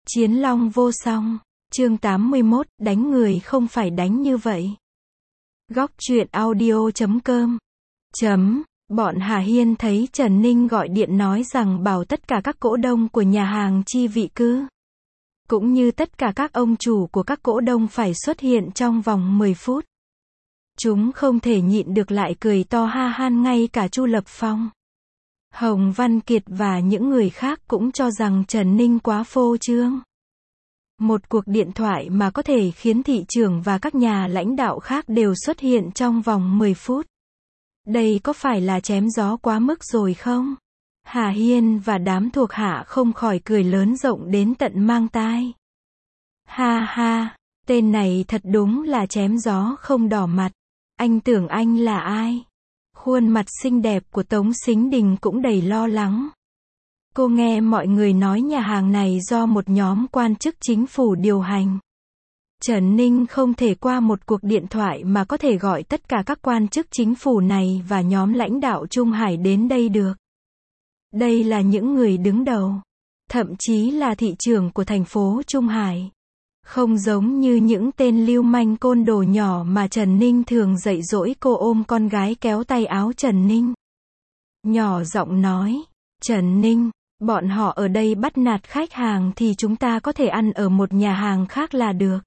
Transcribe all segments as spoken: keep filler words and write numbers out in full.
Chiến long vô song. Chương tám mươi mốt, đánh người không phải đánh như vậy. Góc truyện audio chấm com. Chấm. Bọn Hà Hiên thấy Trần Ninh gọi điện nói rằng bảo tất cả các cổ đông của nhà hàng Chi Vị Cứ, cũng như tất cả các ông chủ của các cổ đông phải xuất hiện trong vòng mười phút. Chúng không thể nhịn được lại cười to ha han, ngay cả Chu Lập Phong, Hồng Văn Kiệt và những người khác cũng cho rằng Trần Ninh quá phô trương. Một cuộc điện thoại mà có thể khiến thị trưởng và các nhà lãnh đạo khác đều xuất hiện trong vòng mười phút. Đây có phải là chém gió quá mức rồi không? Hà Hiên và đám thuộc hạ không khỏi cười lớn rộng đến tận mang tai. Ha ha, tên này thật đúng là chém gió không đỏ mặt. Anh tưởng anh là ai? Khuôn mặt xinh đẹp của Tống Sính Đình cũng đầy lo lắng. Cô nghe mọi người nói nhà hàng này do một nhóm quan chức chính phủ điều hành. Trần Ninh không thể qua một cuộc điện thoại mà có thể gọi tất cả các quan chức chính phủ này và nhóm lãnh đạo Trung Hải đến đây được. Đây là những người đứng đầu, thậm chí là thị trưởng của thành phố Trung Hải. Không giống như những tên lưu manh côn đồ nhỏ mà Trần Ninh thường dạy dỗ. Cô ôm con gái kéo tay áo Trần Ninh, nhỏ giọng nói, Trần Ninh, bọn họ ở đây bắt nạt khách hàng thì chúng ta có thể ăn ở một nhà hàng khác là được.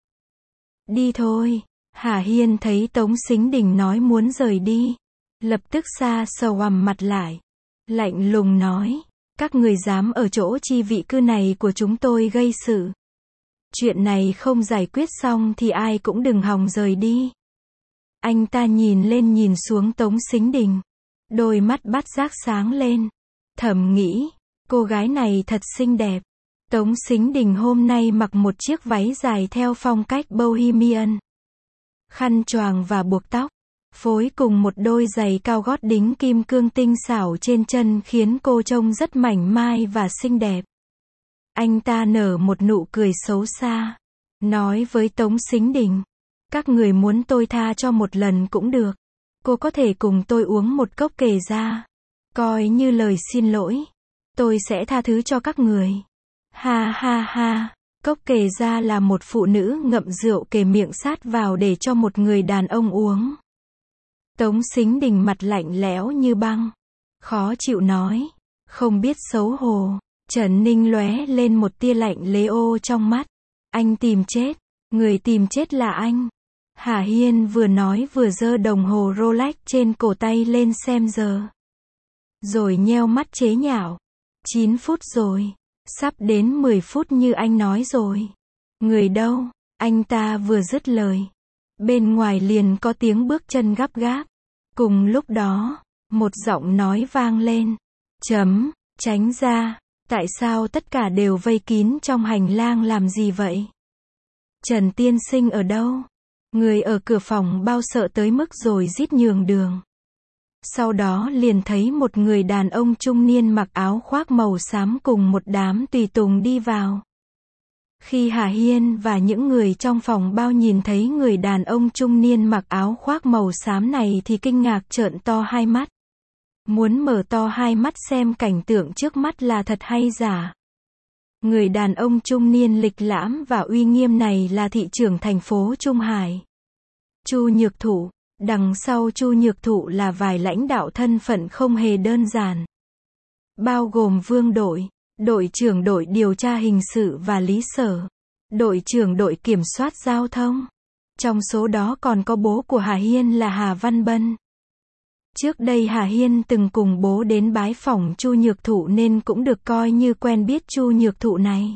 Đi thôi. Hà Hiên thấy Tống Sính Đình nói muốn rời đi, lập tức xa sờ quằm mặt lại, lạnh lùng nói, các người dám ở chỗ Chi Vị Cứ này của chúng tôi gây sự. Chuyện này không giải quyết xong thì ai cũng đừng hòng rời đi. Anh ta nhìn lên nhìn xuống Tống Sính Đình, đôi mắt bắt giác sáng lên, thầm nghĩ, cô gái này thật xinh đẹp. Tống Sính Đình hôm nay mặc một chiếc váy dài theo phong cách Bohemian, khăn choàng và buộc tóc, phối cùng một đôi giày cao gót đính kim cương tinh xảo trên chân khiến cô trông rất mảnh mai và xinh đẹp. Anh ta nở một nụ cười xấu xa, nói với Tống Sính Đình, các người muốn tôi tha cho một lần cũng được. Cô có thể cùng tôi uống một cốc kề ra, coi như lời xin lỗi. Tôi sẽ tha thứ cho các người. Ha ha ha, cốc kề ra là một phụ nữ ngậm rượu kề miệng sát vào để cho một người đàn ông uống. Tống Sính Đình mặt lạnh lẽo như băng, khó chịu nói, không biết xấu hổ. Trần Ninh lóe lên một tia lạnh lẽo trong mắt. Anh tìm chết, người tìm chết là anh. Hà Hiên vừa nói vừa giơ đồng hồ Rolex trên cổ tay lên xem giờ, rồi nheo mắt chế nhạo. chín phút rồi, sắp đến mười phút như anh nói rồi. Người đâu? Anh ta vừa dứt lời, bên ngoài liền có tiếng bước chân gấp gáp. Cùng lúc đó, một giọng nói vang lên. Chấm, tránh ra. Tại sao tất cả đều vây kín trong hành lang làm gì vậy? Trần tiên sinh ở đâu? Người ở cửa phòng bao sợ tới mức rồi rít nhường đường. Sau đó liền thấy một người đàn ông trung niên mặc áo khoác màu xám cùng một đám tùy tùng đi vào. Khi Hà Hiên và những người trong phòng bao nhìn thấy người đàn ông trung niên mặc áo khoác màu xám này thì kinh ngạc trợn to hai mắt. Muốn mở to hai mắt xem cảnh tượng trước mắt là thật hay giả. Người đàn ông trung niên lịch lãm và uy nghiêm này là thị trưởng thành phố Trung Hải, Chu Nhược Thụ. Đằng sau Chu Nhược Thụ là vài lãnh đạo thân phận không hề đơn giản, bao gồm Vương Đội, đội trưởng đội điều tra hình sự và Lý Sở, đội trưởng đội kiểm soát giao thông. Trong số đó còn có bố của Hà Hiên là Hà Văn Bân. Trước đây Hà Hiên từng cùng bố đến bái phỏng Chu Nhược Thụ nên cũng được coi như quen biết Chu Nhược Thụ này.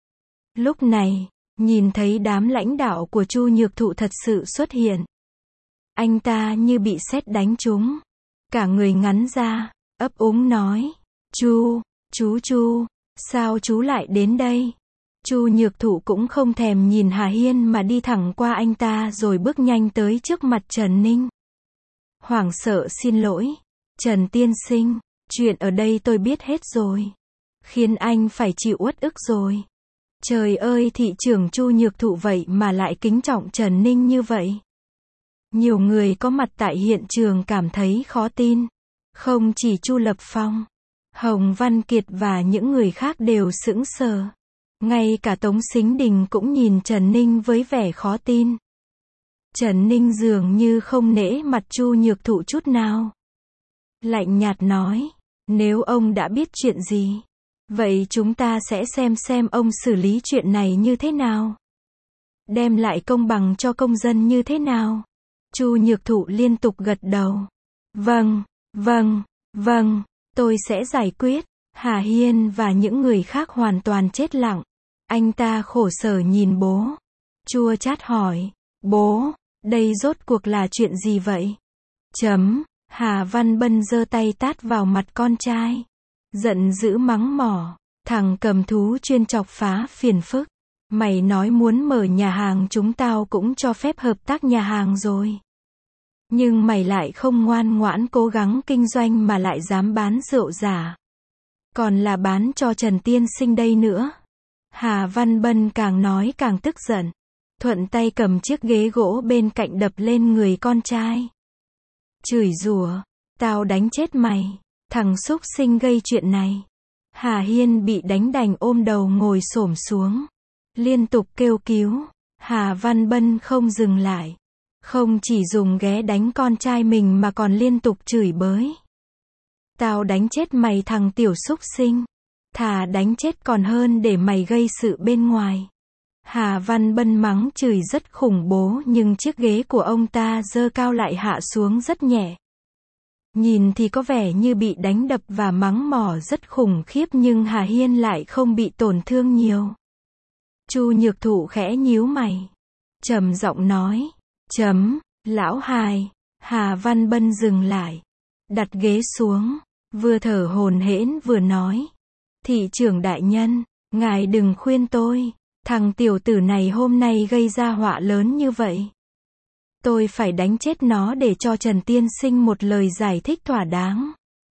Lúc này, nhìn thấy đám lãnh đạo của Chu Nhược Thụ thật sự xuất hiện, anh ta như bị sét đánh trúng, cả người ngắn ra, ấp úng nói, Chu, chú Chu, sao chú lại đến đây? Chu Nhược Thụ cũng không thèm nhìn Hà Hiên mà đi thẳng qua anh ta rồi bước nhanh tới trước mặt Trần Ninh. Hoảng sợ xin lỗi, Trần tiên sinh, chuyện ở đây tôi biết hết rồi, khiến anh phải chịu uất ức rồi. Trời ơi, thị trưởng Chu Nhược Thụ vậy mà lại kính trọng Trần Ninh như vậy. Nhiều người có mặt tại hiện trường cảm thấy khó tin. Không chỉ Chu Lập Phong, Hồng Văn Kiệt và những người khác đều sững sờ. Ngay cả Tống Sính Đình cũng nhìn Trần Ninh với vẻ khó tin. Trần Ninh dường như không nể mặt Chu Nhược Thụ chút nào. Lạnh nhạt nói, nếu ông đã biết chuyện gì, vậy chúng ta sẽ xem xem ông xử lý chuyện này như thế nào. Đem lại công bằng cho công dân như thế nào. Chu Nhược Thụ liên tục gật đầu. Vâng, vâng, vâng, tôi sẽ giải quyết. Hà Hiên và những người khác hoàn toàn chết lặng. Anh ta khổ sở nhìn bố. Chua chát hỏi, bố, đây rốt cuộc là chuyện gì vậy? Chấm, Hà Văn Bân giơ tay tát vào mặt con trai. Giận dữ mắng mỏ, thằng cầm thú chuyên chọc phá phiền phức. Mày nói muốn mở nhà hàng chúng tao cũng cho phép hợp tác nhà hàng rồi. Nhưng mày lại không ngoan ngoãn cố gắng kinh doanh mà lại dám bán rượu giả. Còn là bán cho Trần Tiên Sinh đây nữa. Hà Văn Bân càng nói càng tức giận. Thuận tay cầm chiếc ghế gỗ bên cạnh đập lên người con trai. Chửi rủa, tao đánh chết mày, thằng súc sinh gây chuyện này. Hà Hiên bị đánh đành ôm đầu ngồi xổm xuống. Liên tục kêu cứu. Hà Văn Bân không dừng lại. Không chỉ dùng ghế đánh con trai mình mà còn liên tục chửi bới. Tao đánh chết mày thằng tiểu súc sinh. Thà đánh chết còn hơn để mày gây sự bên ngoài. Hà Văn Bân mắng chửi rất khủng bố nhưng chiếc ghế của ông ta giơ cao lại hạ xuống rất nhẹ. Nhìn thì có vẻ như bị đánh đập và mắng mỏ rất khủng khiếp nhưng Hà Hiên lại không bị tổn thương nhiều. Chu Nhược Thụ khẽ nhíu mày. Trầm giọng nói. Chấm, lão hài. Hà Văn Bân dừng lại. Đặt ghế xuống. Vừa thở hổn hển vừa nói. Thị trưởng đại nhân, ngài đừng khuyên tôi. Thằng tiểu tử này hôm nay gây ra họa lớn như vậy. Tôi phải đánh chết nó để cho Trần Tiên Sinh một lời giải thích thỏa đáng.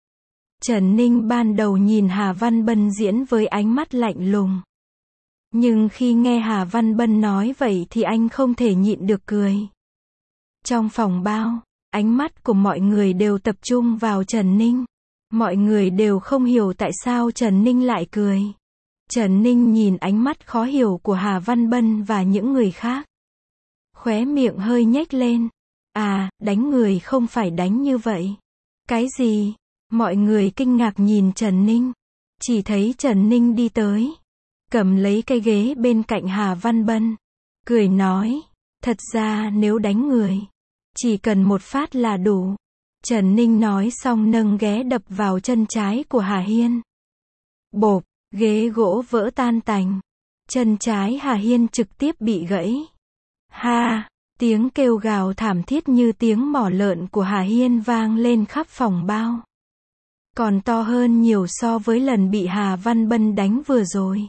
Trần Ninh ban đầu nhìn Hà Văn Bân diễn với ánh mắt lạnh lùng. Nhưng khi nghe Hà Văn Bân nói vậy thì anh không thể nhịn được cười. Trong phòng bao, ánh mắt của mọi người đều tập trung vào Trần Ninh. Mọi người đều không hiểu tại sao Trần Ninh lại cười. Trần Ninh nhìn ánh mắt khó hiểu của Hà Văn Bân và những người khác. Khóe miệng hơi nhếch lên. À, đánh người không phải đánh như vậy. Cái gì? Mọi người kinh ngạc nhìn Trần Ninh. Chỉ thấy Trần Ninh đi tới. Cầm lấy cây ghế bên cạnh Hà Văn Bân. Cười nói. Thật ra nếu đánh người, chỉ cần một phát là đủ. Trần Ninh nói xong nâng ghế đập vào chân trái của Hà Hiên. Bộp, ghế gỗ vỡ tan tành. Chân trái Hà Hiên trực tiếp bị gãy. Ha, tiếng kêu gào thảm thiết như tiếng mỏ lợn của Hà Hiên vang lên khắp phòng bao. Còn to hơn nhiều so với lần bị Hà Văn Bân đánh vừa rồi.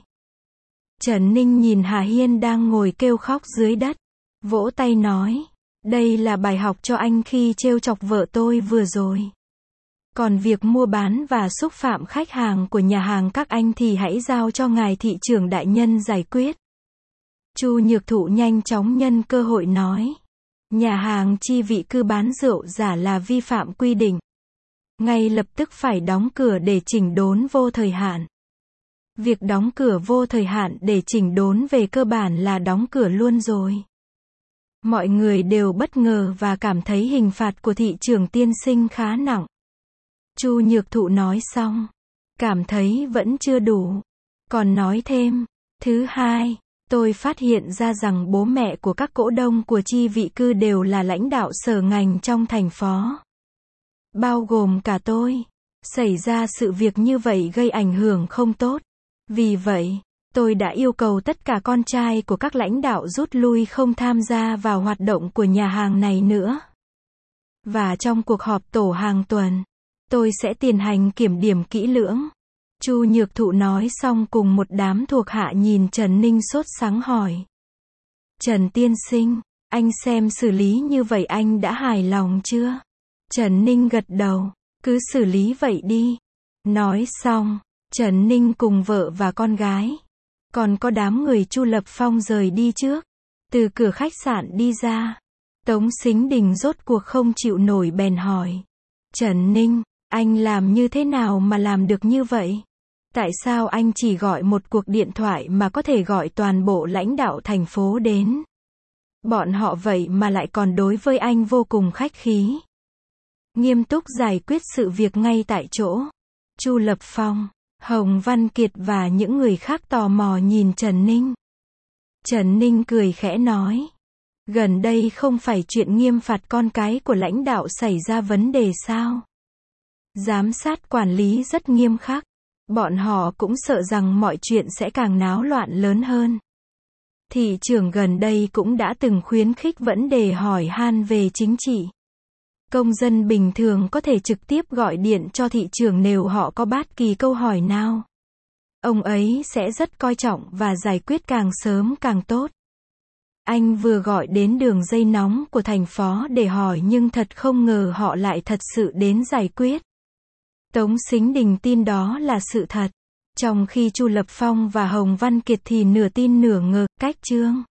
Trần Ninh nhìn Hà Hiên đang ngồi kêu khóc dưới đất. Vỗ tay nói. Đây là bài học cho anh khi trêu chọc vợ tôi vừa rồi. Còn việc mua bán và xúc phạm khách hàng của nhà hàng các anh thì hãy giao cho ngài thị trưởng đại nhân giải quyết. Chu Nhược Thụ nhanh chóng nhân cơ hội nói. Nhà hàng Chi Vị Cư bán rượu giả là vi phạm quy định. Ngay lập tức phải đóng cửa để chỉnh đốn vô thời hạn. Việc đóng cửa vô thời hạn để chỉnh đốn về cơ bản là đóng cửa luôn rồi. Mọi người đều bất ngờ và cảm thấy hình phạt của thị trưởng tiên sinh khá nặng. Chu Nhược Thụ nói xong, cảm thấy vẫn chưa đủ. Còn nói thêm, thứ hai, tôi phát hiện ra rằng bố mẹ của các cổ đông của Chi Vị Cư đều là lãnh đạo sở ngành trong thành phố. Bao gồm cả tôi. Xảy ra sự việc như vậy gây ảnh hưởng không tốt. Vì vậy, tôi đã yêu cầu tất cả con trai của các lãnh đạo rút lui không tham gia vào hoạt động của nhà hàng này nữa. Và trong cuộc họp tổ hàng tuần, tôi sẽ tiến hành kiểm điểm kỹ lưỡng. Chu Nhược Thụ nói xong cùng một đám thuộc hạ nhìn Trần Ninh sốt sắng hỏi. Trần Tiên Sinh, anh xem xử lý như vậy anh đã hài lòng chưa? Trần Ninh gật đầu, cứ xử lý vậy đi. Nói xong, Trần Ninh cùng vợ và con gái, còn có đám người Chu Lập Phong rời đi trước. Từ cửa khách sạn đi ra, Tống Sính Đình rốt cuộc không chịu nổi bèn hỏi. Trần Ninh, anh làm như thế nào mà làm được như vậy? Tại sao anh chỉ gọi một cuộc điện thoại mà có thể gọi toàn bộ lãnh đạo thành phố đến? Bọn họ vậy mà lại còn đối với anh vô cùng khách khí. Nghiêm túc giải quyết sự việc ngay tại chỗ. Chu Lập Phong, Hồng Văn Kiệt và những người khác tò mò nhìn Trần Ninh. Trần Ninh cười khẽ nói. Gần đây không phải chuyện nghiêm phạt con cái của lãnh đạo xảy ra vấn đề sao? Giám sát quản lý rất nghiêm khắc. Bọn họ cũng sợ rằng mọi chuyện sẽ càng náo loạn lớn hơn. Thị trưởng gần đây cũng đã từng khuyến khích vấn đề hỏi han về chính trị. Công dân bình thường có thể trực tiếp gọi điện cho thị trưởng nếu họ có bất kỳ câu hỏi nào. Ông ấy sẽ rất coi trọng và giải quyết càng sớm càng tốt. Anh vừa gọi đến đường dây nóng của thành phố để hỏi nhưng thật không ngờ họ lại thật sự đến giải quyết. Tống Sính Đình tin đó là sự thật. Trong khi Chu Lập Phong và Hồng Văn Kiệt thì nửa tin nửa ngờ, cách chương.